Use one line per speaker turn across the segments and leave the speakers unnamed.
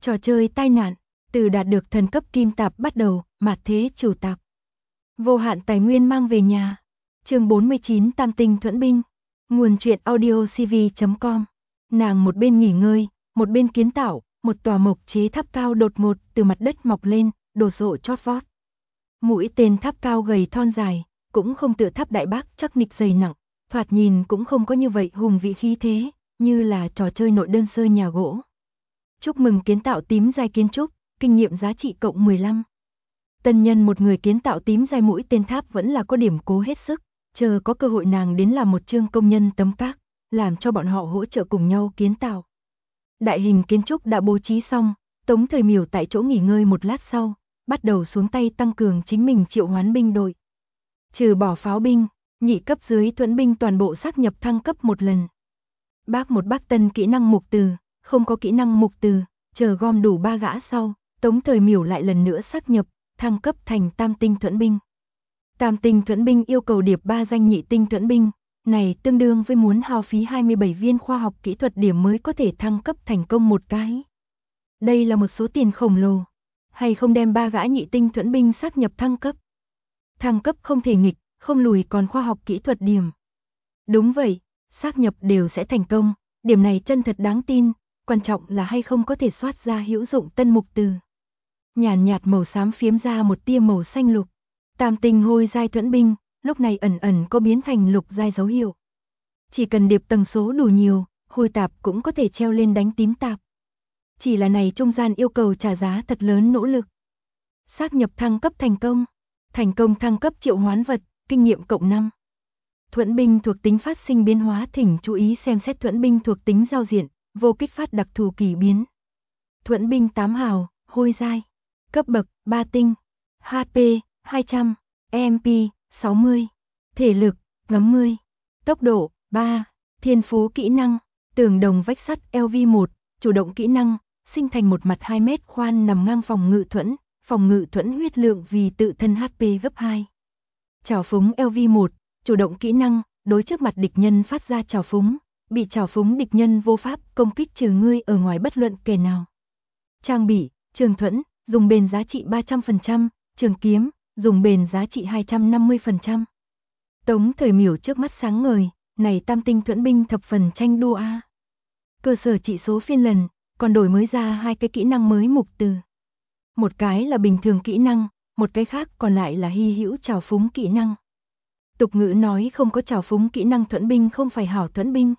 Trò chơi tai nạn, từ đạt được thần cấp kim tạp bắt đầu, mạt thế chủ tạp. Vô hạn tài nguyên mang về nhà. Chương 49 Tam tinh thuẫn binh. Nguồn truyện audio cv.com. Nàng một bên nghỉ ngơi, một bên kiến tạo, một tòa mộc chế tháp cao đột ngột từ mặt đất mọc lên, đồ sộ chót vót. Mũi tên tháp cao gầy thon dài, cũng không tựa tháp Đại Bác chắc nịch dày nặng, thoạt nhìn cũng không có như vậy hùng vị khí thế, như là trò chơi nội đơn sơ nhà gỗ. Chúc mừng kiến tạo tím dài kiến trúc, kinh nghiệm giá trị cộng 15. Tân nhân một người kiến tạo tím dài mũi tên tháp vẫn là có điểm cố hết sức, chờ có cơ hội nàng đến làm một chương công nhân tấm các, làm cho bọn họ hỗ trợ cùng nhau kiến tạo. Đại hình kiến trúc đã bố trí xong, Tống Thời Miểu tại chỗ nghỉ ngơi một lát sau, bắt đầu xuống tay tăng cường chính mình triệu hoán binh đội. Trừ bỏ pháo binh, nhị cấp dưới thuẫn binh toàn bộ xác nhập thăng cấp một lần. Bác tân kỹ năng mục từ, không có kỹ năng mục từ, chờ gom đủ 3 gã sau, Tống Thời Miểu lại lần nữa xác nhập, thăng cấp thành tam tinh thuẫn binh. Tam tinh thuẫn binh yêu cầu điệp 3 danh nhị tinh thuẫn binh, này tương đương với muốn hao phí 27 viên khoa học kỹ thuật điểm mới có thể thăng cấp thành công một cái. Đây là một số tiền khổng lồ, hay không đem 3 gã nhị tinh thuẫn binh xác nhập thăng cấp. Thăng cấp không thể nghịch, không lùi còn khoa học kỹ thuật điểm. Đúng vậy, xác nhập đều sẽ thành công, điểm này chân thật đáng tin, quan trọng là hay không có thể soát ra hữu dụng tân mục từ. Nhàn nhạt màu xám phiếm ra một tia màu xanh lục. Tam tinh hôi giai thuẫn binh, lúc này ẩn ẩn có biến thành lục giai dấu hiệu. Chỉ cần điệp tầng số đủ nhiều, hôi tạp cũng có thể treo lên đánh tím tạp. Chỉ là này trung gian yêu cầu trả giá thật lớn nỗ lực. Xác nhập thăng cấp thành công thăng cấp triệu hoán vật, kinh nghiệm cộng 5. Thuẫn binh thuộc tính phát sinh biến hóa, thỉnh chú ý xem xét thuẫn binh thuộc tính giao diện, vô kích phát đặc thù kỳ biến. Thuẫn binh 8 hào, hôi giai, cấp bậc 3 tinh, HP 200, EMP 60, thể lực 50, tốc độ 3, thiên phú kỹ năng, tường đồng vách sắt LV1, chủ động kỹ năng, sinh thành một mặt 2 mét khoan nằm ngang phòng ngự thuẫn huyết lượng vì tự thân HP gấp 2. Trảo phúng LV1, chủ động kỹ năng, đối trước mặt địch nhân phát ra trảo phúng, bị trảo phúng địch nhân vô pháp công kích trừ ngươi ở ngoài bất luận kẻ nào. Trang bị, trường thuẫn, dùng bền giá trị 300%, trường kiếm, dùng bền giá trị 250%. Tống Thời Miểu trước mắt sáng ngời, này tam tinh thuẫn binh thập phần tranh đua a. Cơ sở trị số phiên lần, còn đổi mới ra 2 cái kỹ năng mới mục từ. Một cái là bình thường kỹ năng, một cái khác còn lại là hy hữu trảo phúng kỹ năng. Tục ngữ nói không có trảo phúng kỹ năng thuẫn binh không phải hảo thuẫn binh.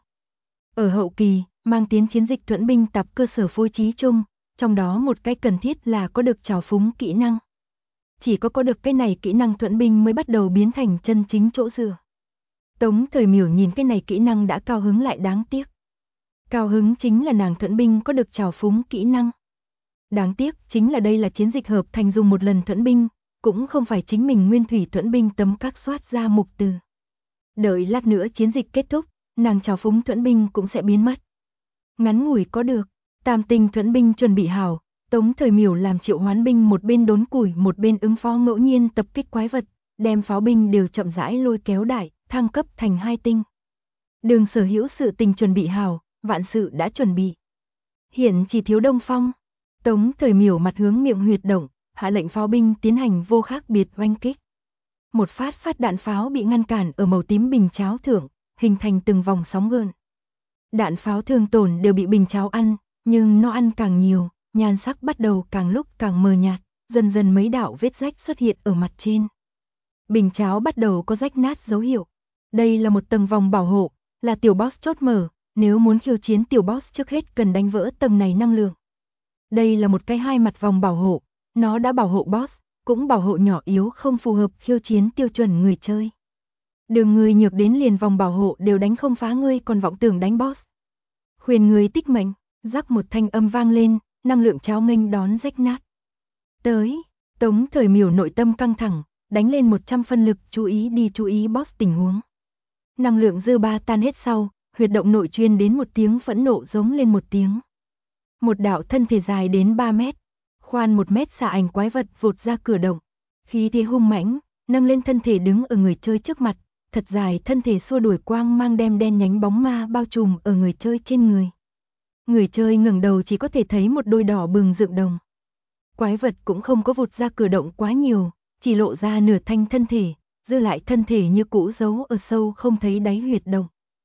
Ở hậu kỳ, mang tiến chiến dịch thuẫn binh tập cơ sở phối trí chung, trong đó một cái cần thiết là có được trảo phúng kỹ năng. Chỉ có được cái này kỹ năng thuẫn binh mới bắt đầu biến thành chân chính chỗ dựa. Tống Thời Miểu nhìn cái này kỹ năng đã cao hứng lại đáng tiếc. Cao hứng chính là nàng thuẫn binh có được trảo phúng kỹ năng. Đáng tiếc chính là đây là chiến dịch hợp thành dùng một lần thuẫn binh, cũng không phải chính mình nguyên thủy thuẫn binh tấm các soát ra mục từ. Đợi lát nữa chiến dịch kết thúc, nàng trảo phúng thuẫn binh cũng sẽ biến mất. Ngắn ngủi có được, tam tinh thuẫn binh chuẩn bị hảo, Tống Thời Miểu làm triệu hoán binh một bên đốn củi một bên ứng phó ngẫu nhiên tập kích quái vật, đem pháo binh đều chậm rãi lôi kéo đại, thăng cấp thành 2 tinh. Đường sở hữu sự tình chuẩn bị hảo, vạn sự đã chuẩn bị. Hiện chỉ thiếu Đông Phong. Tống Thời Miểu mặt hướng miệng huyệt động, hạ lệnh pháo binh tiến hành vô khác biệt oanh kích. Một phát đạn pháo bị ngăn cản ở màu tím bình cháo thượng, hình thành từng vòng sóng gợn. Đạn pháo thương tổn đều bị bình cháo ăn, nhưng nó ăn càng nhiều, nhan sắc bắt đầu càng lúc càng mờ nhạt, dần dần mấy đạo vết rách xuất hiện ở mặt trên. Bình cháo bắt đầu có rách nát dấu hiệu. Đây là một tầng vòng bảo hộ, là tiểu boss chốt mở, nếu muốn khiêu chiến tiểu boss trước hết cần đánh vỡ tầng này năng lượng. Đây là một cái 2 mặt vòng bảo hộ, nó đã bảo hộ boss, cũng bảo hộ nhỏ yếu không phù hợp khiêu chiến tiêu chuẩn người chơi. Đường người nhược đến liền vòng bảo hộ đều đánh không phá ngươi còn vọng tưởng đánh boss. Khuyên người tích mệnh, rắc một thanh âm vang lên, năng lượng cháo nghênh đón rách nát. Tới, Tống Thời Miểu nội tâm căng thẳng, đánh lên 100 phân lực chú ý boss tình huống. Năng lượng dư ba tan hết sau, huyệt động nội chuyên đến một tiếng phẫn nộ giống lên một tiếng. Một đạo thân thể dài đến 3 mét, khoan 1 mét xạ ảnh quái vật vụt ra cửa động. Khí thế hung mãnh, nâng lên thân thể đứng ở người chơi trước mặt, thật dài thân thể xua đuổi quang mang đem đen nhánh bóng ma bao trùm ở người chơi trên người. Người chơi ngẩng đầu chỉ có thể thấy một đôi đỏ bừng dựng đồng. Quái vật cũng không có vụt ra cửa động quá nhiều, chỉ lộ ra nửa thanh thân thể, dư lại thân thể như cũ giấu ở sâu không thấy đáy huyệt động.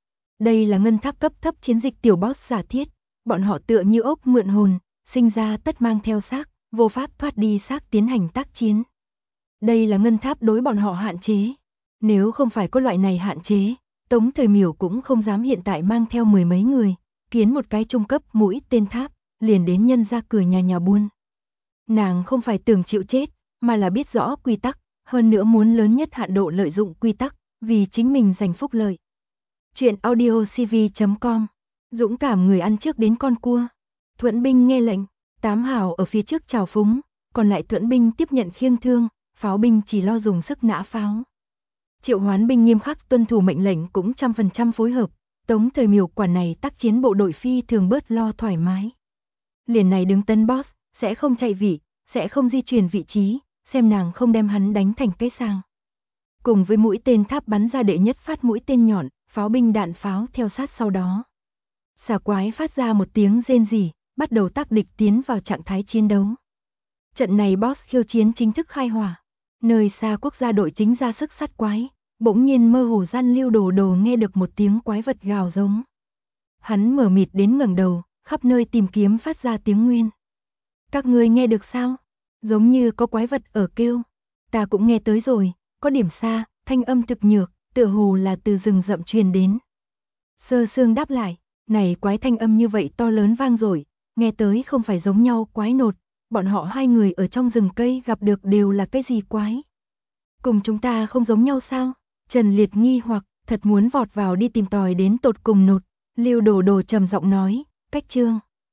Đây là ngân tháp cấp thấp chiến dịch tiểu boss giả thiết, bọn họ tựa như ốc mượn hồn, sinh ra tất mang theo xác, vô pháp thoát đi xác tiến hành tác chiến. Đây là ngân tháp đối bọn họ hạn chế. Nếu không phải có loại này hạn chế, Tống Thời Miểu cũng không dám hiện tại mang theo mười mấy người, kiến một cái trung cấp mũi tên tháp, liền đến nhân ra cửa nhà buôn. Nàng không phải tưởng chịu chết, mà là biết rõ quy tắc, hơn nữa muốn lớn nhất hạn độ lợi dụng quy tắc, vì chính mình giành phúc lợi. Chuyện audiocv.com. Dũng cảm người ăn trước đến con cua. Thuẫn binh nghe lệnh, 8 hào ở phía trước chào phúng, còn lại thuẫn binh tiếp nhận khiêng thương, pháo binh chỉ lo dùng sức nã pháo. Triệu hoán binh nghiêm khắc tuân thủ mệnh lệnh cũng 100% phối hợp, Tống Thời Miểu quả này tác chiến bộ đội phi thường bớt lo thoải mái. Liền này đứng tân boss, sẽ không chạy vị, sẽ không di chuyển vị trí, xem nàng không đem hắn đánh thành cái sàng. Cùng với mũi tên tháp bắn ra đệ nhất phát mũi tên nhọn, pháo binh đạn pháo theo sát sau đó. Xà quái phát ra một tiếng rên rỉ, bắt đầu tác địch tiến vào trạng thái chiến đấu. Trận này boss khiêu chiến chính thức khai hỏa. Nơi xa quốc gia đội chính ra sức sát quái, bỗng nhiên mơ hồ gian Lưu Đồ Đồ nghe được một tiếng quái vật gào giống. Hắn mở mịt đến ngẩng đầu, khắp nơi tìm kiếm phát ra tiếng nguyên. Các ngươi nghe được sao? Giống như có quái vật ở kêu. Ta cũng nghe tới rồi, có điểm xa, thanh âm thực nhược, tựa hồ là từ rừng rậm truyền đến. Sơ Sương đáp lại, này quái thanh âm như vậy to lớn vang dội, nghe tới không phải giống nhau quái nột, bọn họ hai người ở trong rừng cây gặp được đều là cái gì quái? Cùng chúng ta không giống nhau sao? Trần Liệt nghi hoặc, thật muốn vọt vào đi tìm tòi đến tột cùng nột. Lưu Đồ Đồ trầm giọng nói, cách chương.